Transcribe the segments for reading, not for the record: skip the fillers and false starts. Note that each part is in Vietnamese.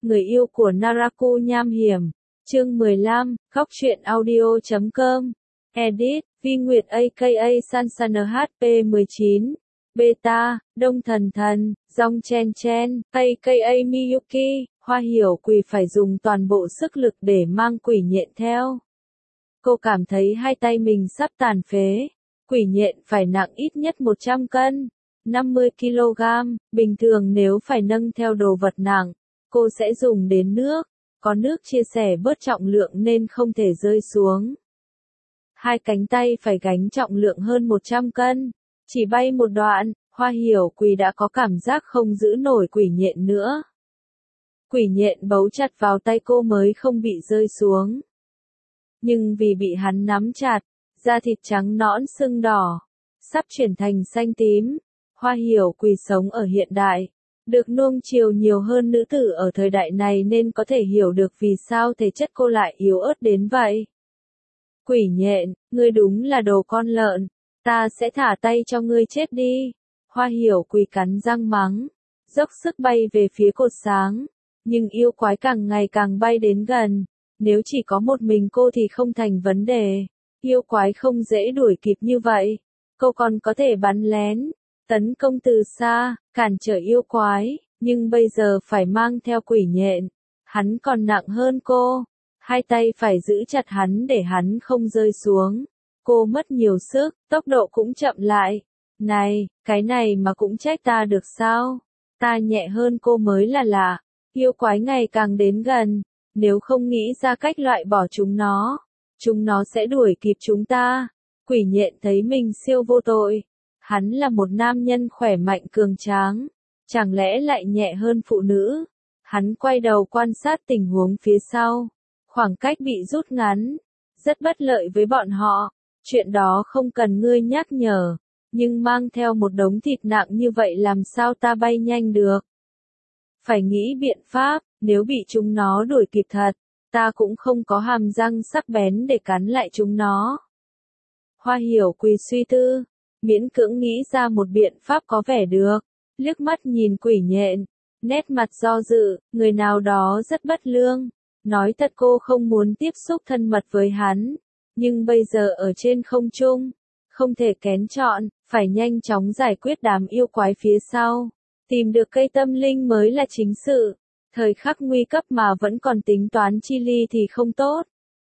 người yêu của Naraku nham hiểm. Chương 15, Góc truyện audio.com. Edit, Vi Nguyệt aka Sansana HP 19. Beta, Đông Thần Thần, Dong Chen Chen, aka Miyuki, Hoa Hiểu Quỳ phải dùng toàn bộ sức lực để mang quỷ nhện theo. Cô cảm thấy hai tay mình sắp tàn phế. Quỷ nhện phải nặng ít nhất 100 cân, 50 kg, bình thường nếu phải nâng theo đồ vật nặng, cô sẽ dùng đến nước, có nước chia sẻ bớt trọng lượng nên không thể rơi xuống. Hai cánh tay phải gánh trọng lượng hơn 100 cân, chỉ bay một đoạn, Hoa Hiểu Quỳ đã có cảm giác không giữ nổi quỷ nhện nữa. Quỷ nhện bấu chặt vào tay cô mới không bị rơi xuống. Nhưng vì bị hắn nắm chặt, da thịt trắng nõn sưng đỏ, sắp chuyển thành xanh tím. Hoa Hiểu Quỳ sống ở hiện đại, được nuông chiều nhiều hơn nữ tử ở thời đại này nên có thể hiểu được vì sao thể chất cô lại yếu ớt đến vậy. Quỷ nhện, ngươi đúng là đồ con lợn, ta sẽ thả tay cho ngươi chết đi. Hoa Hiểu Quỳ cắn răng mắng, dốc sức bay về phía cột sáng, nhưng yêu quái càng ngày càng bay đến gần, nếu chỉ có một mình cô thì không thành vấn đề, yêu quái không dễ đuổi kịp như vậy, cô còn có thể bắn lén, tấn công từ xa, cản trở yêu quái, nhưng bây giờ phải mang theo quỷ nhện, hắn còn nặng hơn cô, hai tay phải giữ chặt hắn để hắn không rơi xuống, cô mất nhiều sức, tốc độ cũng chậm lại, này, cái này mà cũng trách ta được sao, ta nhẹ hơn cô mới là lạ, yêu quái ngày càng đến gần, nếu không nghĩ ra cách loại bỏ chúng nó sẽ đuổi kịp chúng ta, quỷ nhện thấy mình siêu vô tội. Hắn là một nam nhân khỏe mạnh cường tráng, chẳng lẽ lại nhẹ hơn phụ nữ? Hắn quay đầu quan sát tình huống phía sau, khoảng cách bị rút ngắn, rất bất lợi với bọn họ, chuyện đó không cần ngươi nhắc nhở, nhưng mang theo một đống thịt nặng như vậy làm sao ta bay nhanh được? Phải nghĩ biện pháp, nếu bị chúng nó đuổi kịp thật, ta cũng không có hàm răng sắc bén để cắn lại chúng nó. Hoa Hiểu Quỳ suy tư, miễn cưỡng nghĩ ra một biện pháp có vẻ được, liếc mắt nhìn quỷ nhện, nét mặt do dự, người nào đó rất bất lương, nói thật cô không muốn tiếp xúc thân mật với hắn, nhưng bây giờ ở trên không trung, không thể kén chọn, phải nhanh chóng giải quyết đám yêu quái phía sau, tìm được cây tâm linh mới là chính sự, thời khắc nguy cấp mà vẫn còn tính toán chi ly thì không tốt.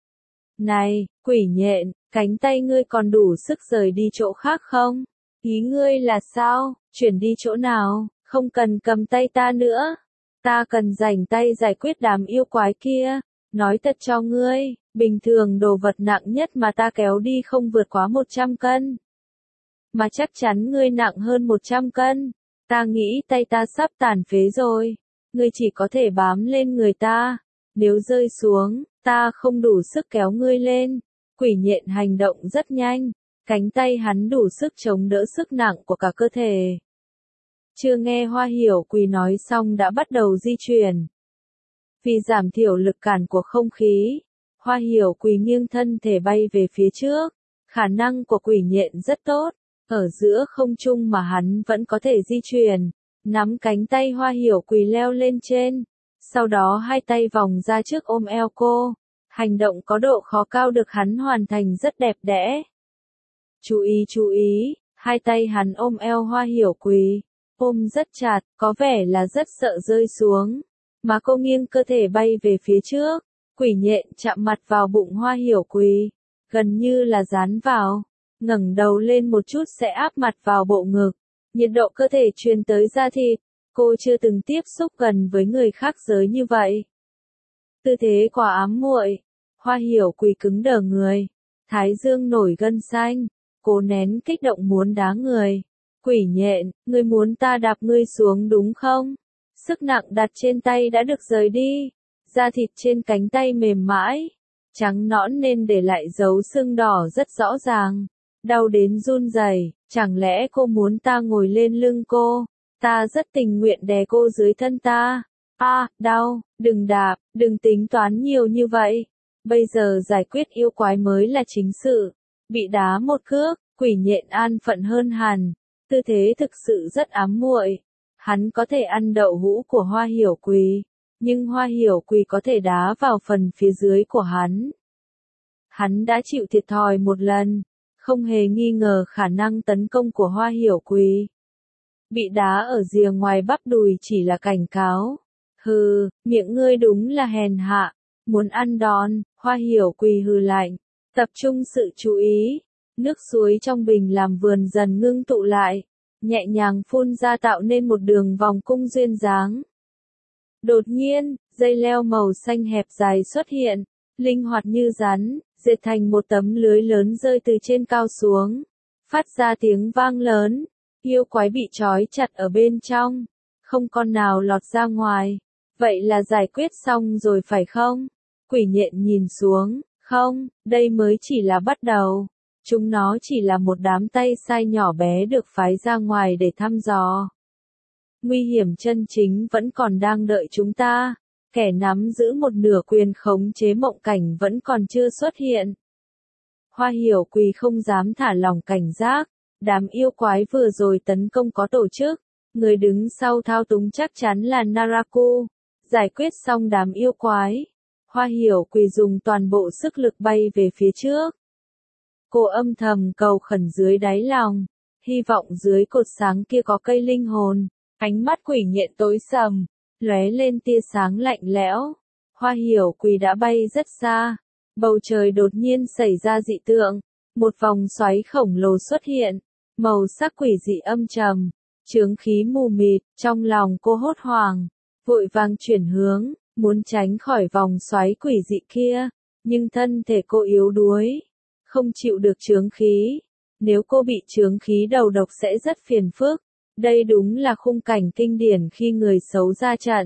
Này, quỷ nhện, cánh tay ngươi còn đủ sức rời đi chỗ khác không? Ý ngươi là sao? Chuyển đi chỗ nào? Không cần cầm tay ta nữa. Ta cần rảnh tay giải quyết đám yêu quái kia. Nói thật cho ngươi, bình thường đồ vật nặng nhất mà ta kéo đi không vượt quá 100 cân. Mà chắc chắn ngươi nặng hơn 100 cân. Ta nghĩ tay ta sắp tàn phế rồi. Ngươi chỉ có thể bám lên người ta. Nếu rơi xuống, ta không đủ sức kéo ngươi lên. Quỷ nhện hành động rất nhanh, cánh tay hắn đủ sức chống đỡ sức nặng của cả cơ thể. Chưa nghe Hoa Hiểu Quỳ nói xong đã bắt đầu di chuyển. Vì giảm thiểu lực cản của không khí, Hoa Hiểu Quỳ nghiêng thân thể bay về phía trước. Khả năng của quỷ nhện rất tốt, ở giữa không trung mà hắn vẫn có thể di chuyển, nắm cánh tay Hoa Hiểu Quỳ leo lên trên. Sau đó hai tay vòng ra trước ôm eo cô. Hành động có độ khó cao được hắn hoàn thành rất đẹp đẽ. Chú ý, hai tay hắn ôm eo Hoa Hiểu Quỳ, ôm rất chặt, có vẻ là rất sợ rơi xuống. Mà cô nghiêng cơ thể bay về phía trước, quỷ nhện chạm mặt vào bụng Hoa Hiểu Quỳ, gần như là dán vào, ngẩng đầu lên một chút sẽ áp mặt vào bộ ngực, nhiệt độ cơ thể truyền tới da thịt, cô chưa từng tiếp xúc gần với người khác giới như vậy. Tư thế quả ám muội, Hoa Hiểu Quỳ cứng đờ người, thái dương nổi gân xanh, cố nén kích động muốn đá người. Quỷ nhện, ngươi muốn ta đạp ngươi xuống đúng không? Sức nặng đặt trên tay đã được rời đi, da thịt trên cánh tay mềm mãi, trắng nõn nên để lại dấu sưng đỏ rất rõ ràng, đau đến run rẩy. Chẳng lẽ cô muốn ta ngồi lên lưng cô? Ta rất tình nguyện đè cô dưới thân ta. Đau, đừng đạp, đừng tính toán nhiều như vậy. Bây giờ giải quyết yêu quái mới là chính sự. Bị đá một cước, quỷ nhện an phận hơn hẳn. Tư thế thực sự rất ám muội. Hắn có thể ăn đậu hũ của Hoa Hiểu Quỳ, nhưng Hoa Hiểu Quỳ có thể đá vào phần phía dưới của hắn. Hắn đã chịu thiệt thòi một lần, không hề nghi ngờ khả năng tấn công của Hoa Hiểu Quỳ. Bị đá ở rìa ngoài bắp đùi chỉ là cảnh cáo. Hừ, miệng ngươi đúng là hèn hạ, muốn ăn đòn. Hoa Hiểu Quỳ hừ lạnh, tập trung sự chú ý. Nước suối trong bình làm vườn dần ngưng tụ lại, nhẹ nhàng phun ra tạo nên một đường vòng cung duyên dáng. Đột nhiên, dây leo màu xanh hẹp dài xuất hiện, linh hoạt như rắn, dệt thành một tấm lưới lớn rơi từ trên cao xuống, phát ra tiếng vang lớn. Yêu quái bị trói chặt ở bên trong, không con nào lọt ra ngoài. Vậy là giải quyết xong rồi phải không? Quỷ nhện nhìn xuống, không, đây mới chỉ là bắt đầu. Chúng nó chỉ là một đám tay sai nhỏ bé được phái ra ngoài để thăm dò. Nguy hiểm chân chính vẫn còn đang đợi chúng ta. Kẻ nắm giữ một nửa quyền khống chế mộng cảnh vẫn còn chưa xuất hiện. Hoa Hiểu Quỳ không dám thả lỏng cảnh giác. Đám yêu quái vừa rồi tấn công có tổ chức. Người đứng sau thao túng chắc chắn là Naraku. Giải quyết xong đám yêu quái, Hoa Hiểu Quỳ dùng toàn bộ sức lực bay về phía trước. Cô âm thầm cầu khẩn dưới đáy lòng, hy vọng dưới cột sáng kia có cây linh hồn. Ánh mắt quỷ nhện tối sầm, lóe lên tia sáng lạnh lẽo. Hoa Hiểu Quỳ đã bay rất xa, bầu trời đột nhiên xảy ra dị tượng, một vòng xoáy khổng lồ xuất hiện, màu sắc quỷ dị âm trầm, chướng khí mù mịt. Trong lòng cô hốt hoảng, vội vàng chuyển hướng, muốn tránh khỏi vòng xoáy quỷ dị kia, nhưng thân thể cô yếu đuối, không chịu được chướng khí. Nếu cô bị chướng khí đầu độc sẽ rất phiền phức. Đây đúng là khung cảnh kinh điển khi người xấu ra trận.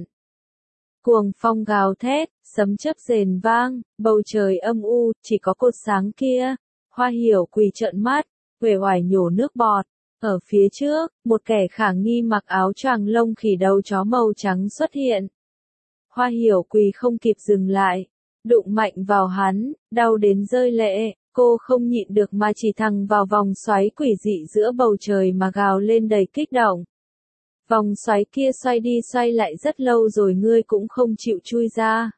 Cuồng phong gào thét, sấm chớp rền vang, bầu trời âm u, chỉ có cột sáng kia. Hoa Hiểu Quỳ trợn mắt, uể oải nhổ nước bọt. Ở phía trước, một kẻ khả nghi mặc áo choàng lông khỉ đầu chó màu trắng xuất hiện. Hoa Hiểu Quỳ không kịp dừng lại, đụng mạnh vào hắn, đau đến rơi lệ. Cô không nhịn được mà chỉ thẳng vào vòng xoáy quỷ dị giữa bầu trời mà gào lên đầy kích động. Vòng xoáy kia xoay đi xoay lại rất lâu rồi ngươi cũng không chịu chui ra.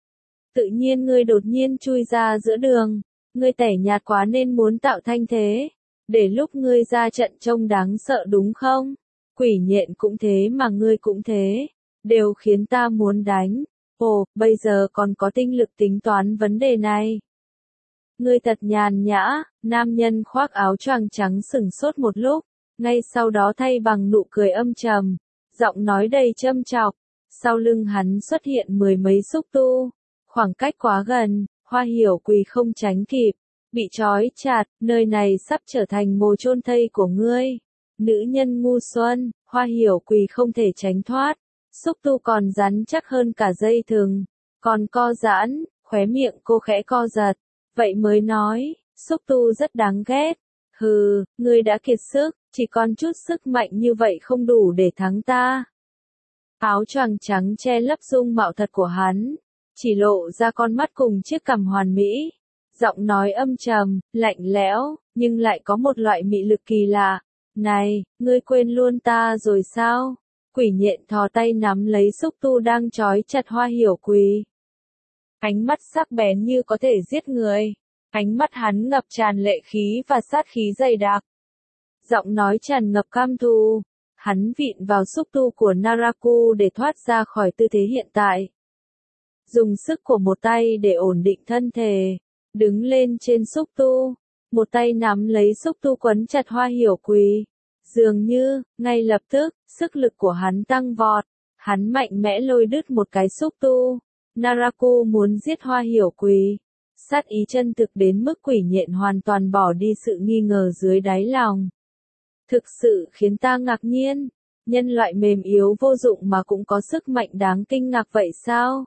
Tự nhiên ngươi đột nhiên chui ra giữa đường. Ngươi tẻ nhạt quá nên muốn tạo thanh thế, để lúc ngươi ra trận trông đáng sợ đúng không? Quỷ nhện cũng thế mà ngươi cũng thế, đều khiến ta muốn đánh. Ồ, bây giờ còn có tinh lực tính toán vấn đề này. Ngươi thật nhàn nhã. Nam nhân khoác áo choàng trắng sửng sốt một lúc, ngay sau đó thay bằng nụ cười âm trầm, giọng nói đầy châm chọc. Sau lưng hắn xuất hiện mười mấy xúc tu, khoảng cách quá gần, Hoa Hiểu Quỳ không tránh kịp, bị trói chặt, nơi này sắp trở thành mồ chôn thây của ngươi. Nữ nhân ngu xuân, Hoa Hiểu Quỳ không thể tránh thoát, xúc tu còn rắn chắc hơn cả dây thừng, còn co giãn, khóe miệng cô khẽ co giật. Vậy mới nói, xúc tu rất đáng ghét. Hừ, ngươi đã kiệt sức, chỉ còn chút sức mạnh như vậy không đủ để thắng ta. Áo choàng trắng che lấp dung mạo thật của hắn, chỉ lộ ra con mắt cùng chiếc cằm hoàn mỹ. Giọng nói âm trầm, lạnh lẽo, nhưng lại có một loại mị lực kỳ lạ. Này, ngươi quên luôn ta rồi sao? Quỷ nhện thò tay nắm lấy xúc tu đang trói chặt Hoa Hiểu Quỳ. Ánh mắt sắc bén như có thể giết người. Ánh mắt hắn ngập tràn lệ khí và sát khí dày đặc. Giọng nói tràn ngập cam thù. Hắn vịn vào xúc tu của Naraku để thoát ra khỏi tư thế hiện tại. Dùng sức của một tay để ổn định thân thể. Đứng lên trên xúc tu. Một tay nắm lấy xúc tu quấn chặt Hoa Hiểu Quỳ. Dường như, ngay lập tức, sức lực của hắn tăng vọt. Hắn mạnh mẽ lôi đứt một cái xúc tu. Naraku muốn giết Hoa Hiểu Quỳ. Sát ý chân thực đến mức quỷ nhện hoàn toàn bỏ đi sự nghi ngờ dưới đáy lòng. Thực sự khiến ta ngạc nhiên. Nhân loại mềm yếu vô dụng mà cũng có sức mạnh đáng kinh ngạc vậy sao?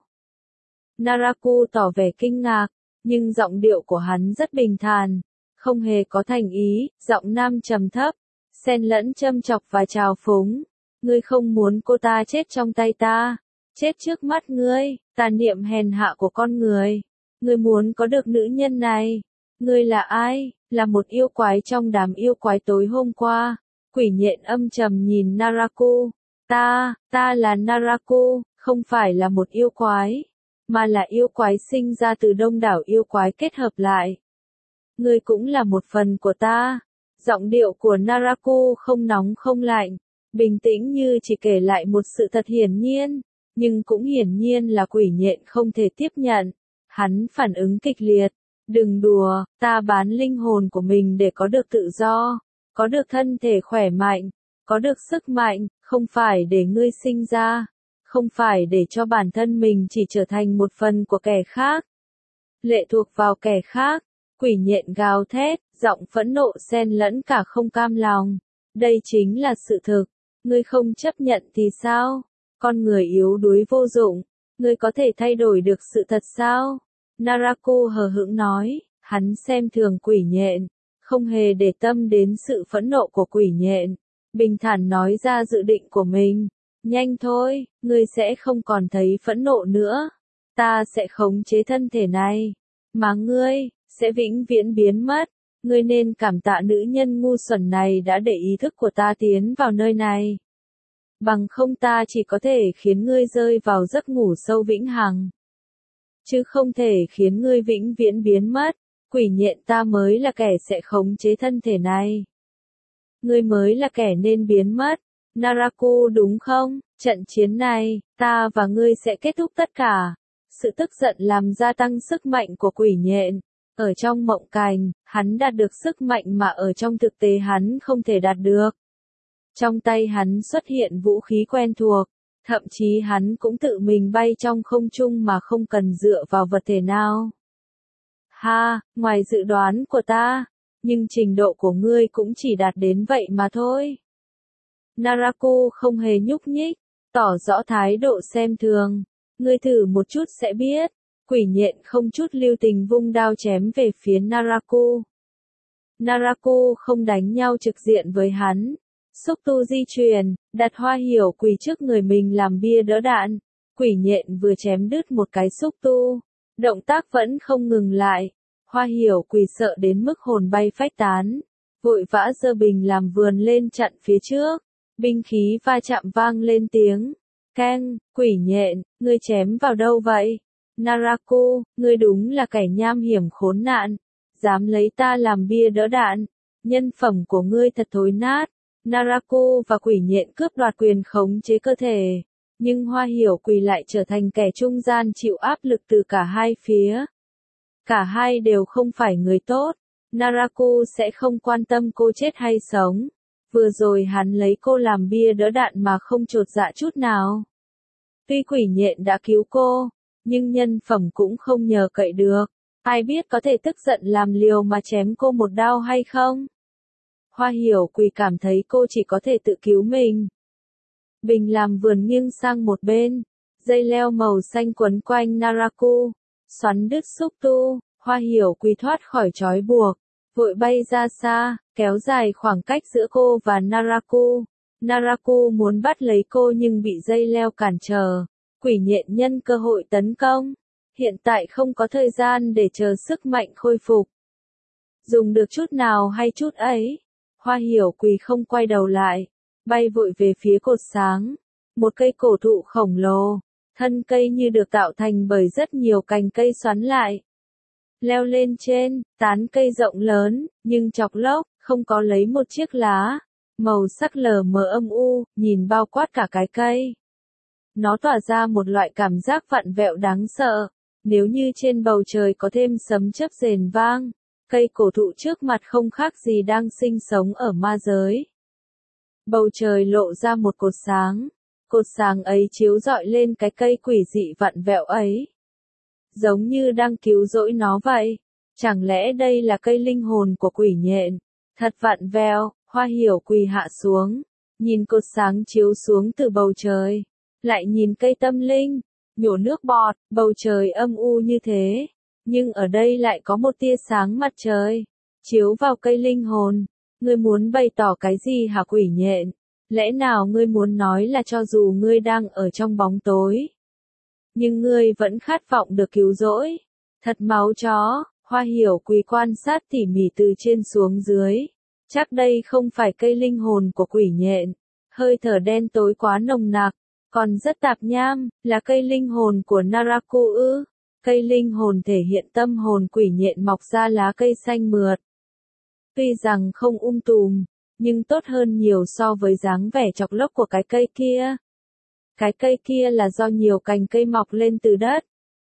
Naraku tỏ vẻ kinh ngạc, nhưng giọng điệu của hắn rất bình thản, không hề có thành ý, giọng nam trầm thấp, xen lẫn châm chọc và trào phúng. Ngươi không muốn cô ta chết trong tay ta, chết trước mắt ngươi, tàn niệm hèn hạ của con người. Ngươi muốn có được nữ nhân này. Ngươi là ai? Là một yêu quái trong đám yêu quái tối hôm qua. Quỷ nhện âm trầm nhìn Naraku. Ta là Naraku, không phải là một yêu quái, mà là yêu quái sinh ra từ đông đảo yêu quái kết hợp lại. Ngươi cũng là một phần của ta. Giọng điệu của Naraku không nóng không lạnh, bình tĩnh như chỉ kể lại một sự thật hiển nhiên, nhưng cũng hiển nhiên là quỷ nhện không thể tiếp nhận. Hắn phản ứng kịch liệt. Đừng đùa, ta bán linh hồn của mình để có được tự do, có được thân thể khỏe mạnh, có được sức mạnh, không phải để ngươi sinh ra, không phải để cho bản thân mình chỉ trở thành một phần của kẻ khác, lệ thuộc vào kẻ khác. Quỷ nhện gào thét, giọng phẫn nộ xen lẫn cả không cam lòng. Đây chính là sự thực, ngươi không chấp nhận thì sao? Con người yếu đuối vô dụng, ngươi có thể thay đổi được sự thật sao? Naraku hờ hững nói, hắn xem thường quỷ nhện, không hề để tâm đến sự phẫn nộ của quỷ nhện. Bình thản nói ra dự định của mình. Nhanh thôi, ngươi sẽ không còn thấy phẫn nộ nữa. Ta sẽ khống chế thân thể này. Mà ngươi, sẽ vĩnh viễn biến mất. Ngươi nên cảm tạ nữ nhân ngu xuẩn này đã để ý thức của ta tiến vào nơi này. Bằng không ta chỉ có thể khiến ngươi rơi vào giấc ngủ sâu vĩnh hằng, chứ không thể khiến ngươi vĩnh viễn biến mất. Quỷ nhện ta mới là kẻ sẽ khống chế thân thể này. Ngươi mới là kẻ nên biến mất. Naraku đúng không? Trận chiến này, ta và ngươi sẽ kết thúc tất cả. Sự tức giận làm gia tăng sức mạnh của quỷ nhện. Ở trong mộng cảnh, hắn đạt được sức mạnh mà ở trong thực tế hắn không thể đạt được. Trong tay hắn xuất hiện vũ khí quen thuộc. Thậm chí hắn cũng tự mình bay trong không trung mà không cần dựa vào vật thể nào. Ha, ngoài dự đoán của ta, nhưng trình độ của ngươi cũng chỉ đạt đến vậy mà thôi. Naraku không hề nhúc nhích, tỏ rõ thái độ xem thường. Ngươi thử một chút sẽ biết. Quỷ nhện không chút lưu tình vung đao chém về phía Naraku. Naraku không đánh nhau trực diện với hắn. Xúc tu di chuyển, đặt hoa hiểu quỷ trước người mình làm bia đỡ đạn. Quỷ nhện vừa chém đứt một cái xúc tu. Động tác vẫn không ngừng lại. Hoa hiểu quỷ sợ đến mức hồn bay phách tán. Vội vã giơ bình làm vườn lên chặn phía trước. Binh khí va chạm vang lên tiếng. Keng, quỷ nhện, ngươi chém vào đâu vậy? Naraku, ngươi đúng là kẻ nham hiểm khốn nạn. Dám lấy ta làm bia đỡ đạn. Nhân phẩm của ngươi thật thối nát. Naraku và quỷ nhện cướp đoạt quyền khống chế cơ thể. Nhưng hoa hiểu quỷ lại trở thành kẻ trung gian chịu áp lực từ cả hai phía. Cả hai đều không phải người tốt. Naraku sẽ không quan tâm cô chết hay sống. Vừa rồi hắn lấy cô làm bia đỡ đạn mà không chột dạ chút nào. Tuy quỷ nhện đã cứu cô, nhưng nhân phẩm cũng không nhờ cậy được. Ai biết có thể tức giận làm liều mà chém cô một đao hay không? Hoa hiểu quỷ cảm thấy cô chỉ có thể tự cứu mình. Bình làm vườn nghiêng sang một bên. Dây leo màu xanh quấn quanh Naraku. Xoắn đứt xúc tu. Hoa hiểu quỷ thoát khỏi trói buộc. Vội bay ra xa, kéo dài khoảng cách giữa cô và Naraku. Naraku muốn bắt lấy cô nhưng bị dây leo cản trở. Quỷ nhện nhân cơ hội tấn công. Hiện tại không có thời gian để chờ sức mạnh khôi phục. Dùng được chút nào hay chút ấy. Hoa hiểu quỷ không quay đầu lại. Bay vội về phía cột sáng. Một cây cổ thụ khổng lồ. Thân cây như được tạo thành bởi rất nhiều cành cây xoắn lại. Leo lên trên, tán cây rộng lớn, nhưng chọc lốc, không có lấy một chiếc lá. Màu sắc lờ mờ âm u, nhìn bao quát cả cái cây. Nó tỏa ra một loại cảm giác vặn vẹo đáng sợ. Nếu như trên bầu trời có thêm sấm chớp rền vang, cây cổ thụ trước mặt không khác gì đang sinh sống ở ma giới. Bầu trời lộ ra một cột sáng. Cột sáng ấy chiếu rọi lên cái cây quỷ dị vặn vẹo ấy. Giống như đang cứu rỗi nó vậy. Chẳng lẽ đây là cây linh hồn của quỷ nhện? Thật vặn vẹo. Hoa hiểu quỳ hạ xuống. Nhìn cột sáng chiếu xuống từ bầu trời. Lại nhìn cây tâm linh. Nhổ nước bọt. Bầu trời âm u như thế. Nhưng ở đây lại có một tia sáng mặt trời. Chiếu vào cây linh hồn. Ngươi muốn bày tỏ cái gì hả quỷ nhện? Lẽ nào ngươi muốn nói là cho dù ngươi đang ở trong bóng tối, nhưng ngươi vẫn khát vọng được cứu rỗi? Thật máu chó. Hoa hiểu quỳ quan sát tỉ mỉ từ trên xuống dưới. Chắc đây không phải cây linh hồn của quỷ nhện. Hơi thở đen tối quá nồng nặc. Còn rất tạp nham, là cây linh hồn của Naraku ư? Cây linh hồn thể hiện tâm hồn quỷ nhện mọc ra lá cây xanh mượt. Tuy rằng không tùm, nhưng tốt hơn nhiều so với dáng vẻ chọc lốc của cái cây kia. Cái cây kia là do nhiều cành cây mọc lên từ đất,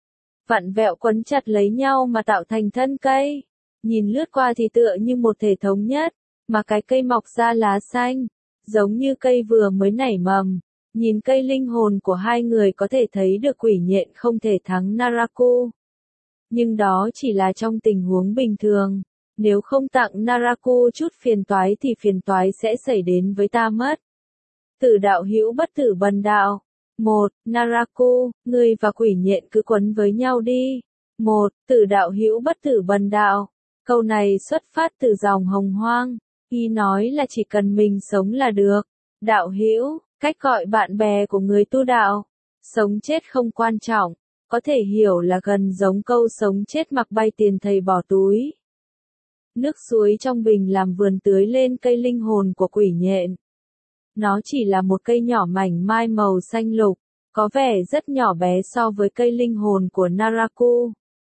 vặn vẹo quấn chặt lấy nhau mà tạo thành thân cây. Nhìn lướt qua thì tựa như một thể thống nhất, mà cái cây mọc ra lá xanh, giống như cây vừa mới nảy mầm. Nhìn cây linh hồn của hai người có thể thấy được quỷ nhện không thể thắng Naraku. Nhưng đó chỉ là trong tình huống bình thường. Nếu không tặng Naraku chút phiền toái thì phiền toái sẽ xảy đến với ta mất. Tử đạo hữu bất tử bần đạo. 1. Naraku, ngươi và quỷ nhện cứ quấn với nhau đi. 1. Tử đạo hữu bất tử bần đạo. Câu này xuất phát từ dòng Hồng Hoang. Y nói là chỉ cần mình sống là được. Đạo hữu, cách gọi bạn bè của người tu đạo. Sống chết không quan trọng. Có thể hiểu là gần giống câu sống chết mặc bay tiền thầy bỏ túi. Nước suối trong bình làm vườn tưới lên cây linh hồn của quỷ nhện. Nó chỉ là một cây nhỏ mảnh mai màu xanh lục, có vẻ rất nhỏ bé so với cây linh hồn của Naraku.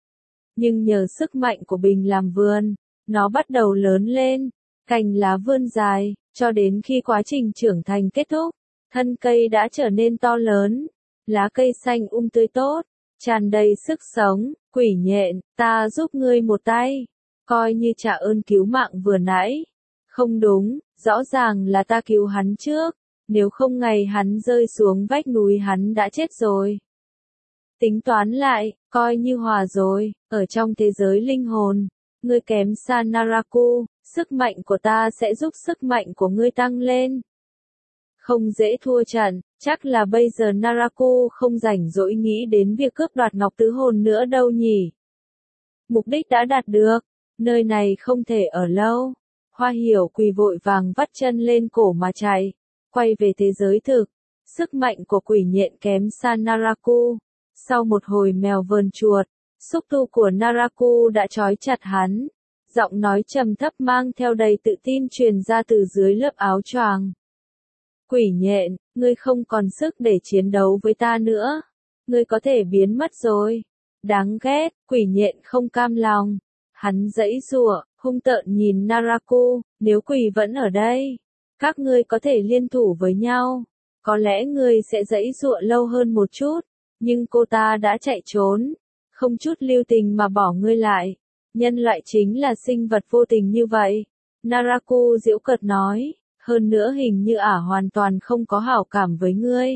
Nhưng nhờ sức mạnh của bình làm vườn, nó bắt đầu lớn lên, cành lá vươn dài, cho đến khi quá trình trưởng thành kết thúc, thân cây đã trở nên to lớn, lá cây xanh tươi tốt, tràn đầy sức sống. Quỷ nhện, ta giúp ngươi một tay, coi như trả ơn cứu mạng vừa nãy. Không đúng, rõ ràng là ta cứu hắn trước, nếu không ngày hắn rơi xuống vách núi hắn đã chết rồi. Tính toán lại, coi như hòa rồi, ở trong thế giới linh hồn, ngươi kém xa Naraku, sức mạnh của ta sẽ giúp sức mạnh của ngươi tăng lên. Không dễ thua trận, chắc là bây giờ Naraku không rảnh rỗi nghĩ đến việc cướp đoạt ngọc tứ hồn nữa đâu nhỉ. Mục đích đã đạt được, nơi này không thể ở lâu. Hoa Hiểu quỳ vội vàng vắt chân lên cổ mà chạy, quay về thế giới thực. Sức mạnh của quỷ nhện kém xa Naraku. Sau một hồi mèo vờn chuột, xúc tu của Naraku đã trói chặt hắn. Giọng nói trầm thấp mang theo đầy tự tin truyền ra từ dưới lớp áo choàng. Quỷ nhện, ngươi không còn sức để chiến đấu với ta nữa. Ngươi có thể biến mất rồi. Đáng ghét, quỷ nhện không cam lòng. Hắn giãy giụa, hung tợn nhìn Naraku, nếu quỷ vẫn ở đây, các ngươi có thể liên thủ với nhau. Có lẽ ngươi sẽ giãy giụa lâu hơn một chút, nhưng cô ta đã chạy trốn, không chút lưu tình mà bỏ ngươi lại. Nhân loại chính là sinh vật vô tình như vậy. Naraku giễu cợt nói, hơn nữa hình như ả hoàn toàn không có hảo cảm với ngươi.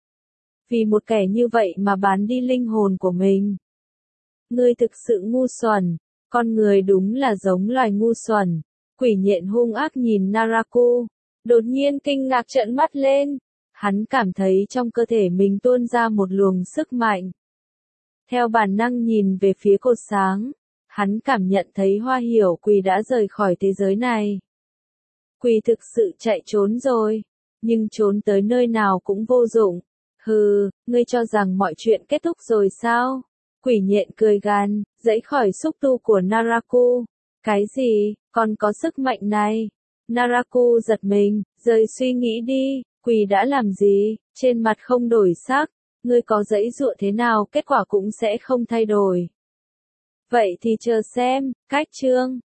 Vì một kẻ như vậy mà bán đi linh hồn của mình. Ngươi thực sự ngu xuẩn. Con người đúng là giống loài ngu xuẩn. Quỷ nhện hung ác nhìn Naraku, đột nhiên kinh ngạc trợn mắt lên. Hắn cảm thấy trong cơ thể mình tuôn ra một luồng sức mạnh. Theo bản năng nhìn về phía cột sáng, hắn cảm nhận thấy Hoa Hiểu Quỳ đã rời khỏi thế giới này. Quỳ thực sự chạy trốn rồi, nhưng trốn tới nơi nào cũng vô dụng. Hừ, ngươi cho rằng mọi chuyện kết thúc rồi sao? Quỷ nhện cười gằn, giãy khỏi xúc tu của Naraku. Cái gì, còn có sức mạnh này? Naraku giật mình, rời suy nghĩ đi, Quỳ đã làm gì? Trên mặt không đổi sắc, ngươi có giãy giụa thế nào kết quả cũng sẽ không thay đổi. Vậy thì chờ xem, cách chương.